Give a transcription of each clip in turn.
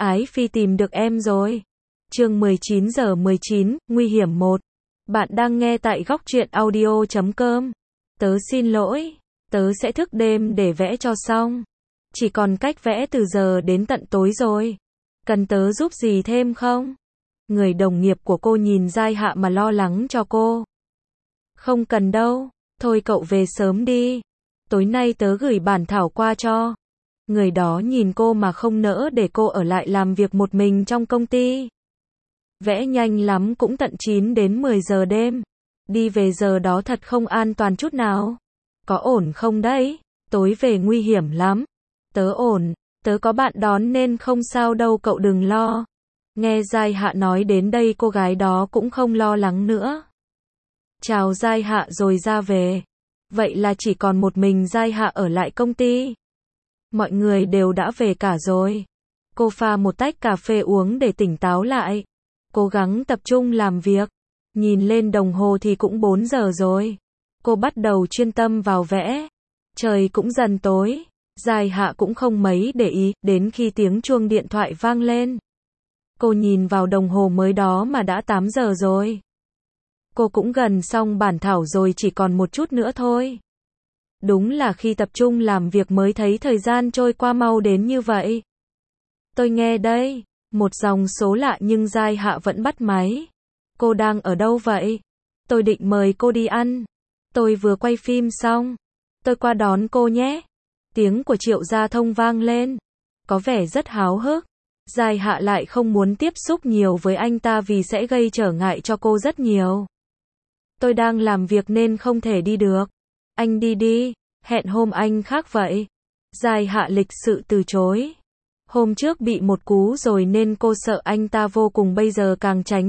Ái Phi tìm được em rồi. Chương 19:19, nguy hiểm 1. Bạn đang nghe tại góc truyện audio.com. Tớ xin lỗi, tớ sẽ thức đêm để vẽ cho xong. Chỉ còn cách vẽ từ giờ đến tận tối rồi. Cần tớ giúp gì thêm không? Người đồng nghiệp của cô nhìn Giai Hạ mà lo lắng cho cô. Không cần đâu, thôi cậu về sớm đi. Tối nay tớ gửi bản thảo qua cho. Người đó nhìn cô mà không nỡ để cô ở lại làm việc một mình trong công ty. Vẽ nhanh lắm cũng tận 9 đến 10 giờ đêm. Đi về giờ đó thật không an toàn chút nào. Có ổn không đấy? Tối về nguy hiểm lắm. Tớ ổn, tớ có bạn đón nên không sao đâu, cậu đừng lo. Nghe Giai Hạ nói đến đây, cô gái đó cũng không lo lắng nữa. Chào Giai Hạ rồi ra về. Vậy là chỉ còn một mình Giai Hạ ở lại công ty. Mọi người đều đã về cả rồi. Cô pha một tách cà phê uống để tỉnh táo lại. Cố gắng tập trung làm việc. Nhìn lên đồng hồ thì cũng 4 giờ rồi. Cô bắt đầu chuyên tâm vào vẽ. Trời cũng dần tối. Giai Hạ cũng không mấy để ý, đến khi tiếng chuông điện thoại vang lên. Cô nhìn vào đồng hồ mới đó mà đã 8 giờ rồi. Cô cũng gần xong bản thảo rồi, chỉ còn một chút nữa thôi. Đúng là khi tập trung làm việc mới thấy thời gian trôi qua mau đến như vậy. Tôi nghe đây, một dòng số lạ nhưng Giai Hạ vẫn bắt máy. Cô đang ở đâu vậy? Tôi định mời cô đi ăn. Tôi vừa quay phim xong. Tôi qua đón cô nhé. Tiếng của Triệu Gia Thông vang lên. Có vẻ rất háo hức. Giai Hạ lại không muốn tiếp xúc nhiều với anh ta vì sẽ gây trở ngại cho cô rất nhiều. Tôi đang làm việc nên không thể đi được. Anh đi đi, hẹn hôm anh khác vậy. Giai Hạ lịch sự từ chối. Hôm trước bị một cú rồi nên cô sợ anh ta vô cùng, bây giờ càng tránh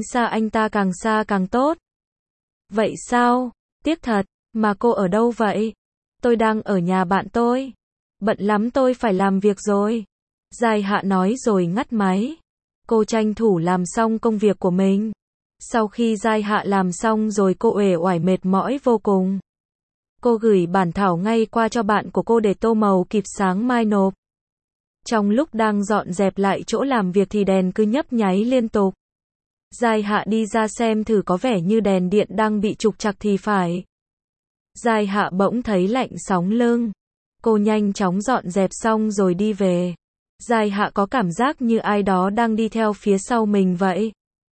xa càng tốt. Vậy sao? Tiếc thật, mà cô ở đâu vậy? Tôi đang ở nhà bạn tôi. Bận lắm, tôi phải làm việc rồi. Giai Hạ nói rồi ngắt máy. Cô tranh thủ làm xong công việc của mình. Sau khi Giai Hạ làm xong rồi, cô uể oải mệt mỏi vô cùng. Cô gửi bản thảo ngay qua cho bạn của cô để tô màu kịp sáng mai nộp. Trong lúc đang dọn dẹp lại chỗ làm việc thì đèn cứ nhấp nháy liên tục. Giai Hạ đi ra xem thử, có vẻ như đèn điện đang bị trục trặc thì phải. Giai Hạ bỗng thấy lạnh sống lưng. Cô nhanh chóng dọn dẹp xong rồi đi về. Giai Hạ có cảm giác như ai đó đang đi theo phía sau mình vậy.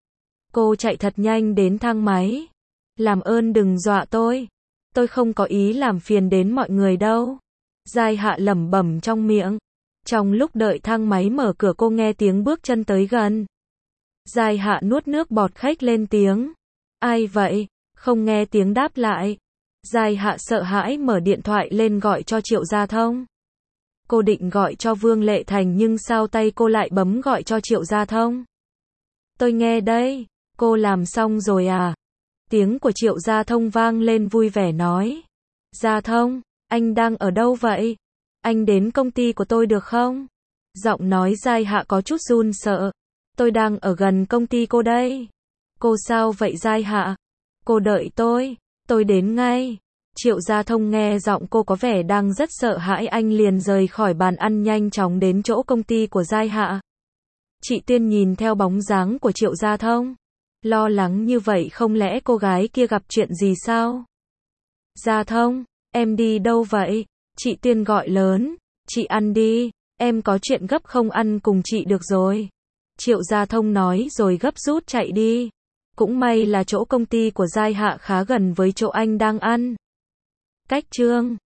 Cô chạy thật nhanh đến thang máy. Làm ơn đừng dọa tôi. Tôi không có ý làm phiền đến mọi người đâu. Giai Hạ lẩm bẩm trong miệng. Trong lúc đợi thang máy mở cửa, cô nghe tiếng bước chân tới gần. Giai Hạ nuốt nước bọt khách lên tiếng. Ai vậy? Không nghe tiếng đáp lại. Giai Hạ sợ hãi mở điện thoại lên gọi cho Triệu Gia Thông. Cô định gọi cho Vương Lệ Thành nhưng sao tay cô lại bấm gọi cho Triệu Gia Thông. Tôi nghe đây, cô làm xong rồi à? Tiếng của Triệu Gia Thông vang lên vui vẻ nói. Gia Thông, anh đang ở đâu vậy? Anh đến công ty của tôi được không? Giọng nói Giai Hạ có chút run sợ. Tôi đang ở gần công ty cô đây. Cô sao vậy Giai Hạ? Cô đợi tôi đến ngay. Triệu Gia Thông nghe giọng cô có vẻ đang rất sợ hãi, anh liền rời khỏi bàn ăn nhanh chóng đến chỗ công ty của Giai Hạ. Chị Tiên nhìn theo bóng dáng của Triệu Gia Thông. Lo lắng như vậy, không lẽ cô gái kia gặp chuyện gì sao? Gia Thông, em đi đâu vậy? Chị Tiên gọi lớn. Chị ăn đi, em có chuyện gấp không ăn cùng chị được rồi. Triệu Gia Thông nói rồi gấp rút chạy đi. Cũng may là chỗ công ty của Giai Hạ khá gần với chỗ anh đang ăn. Cách chương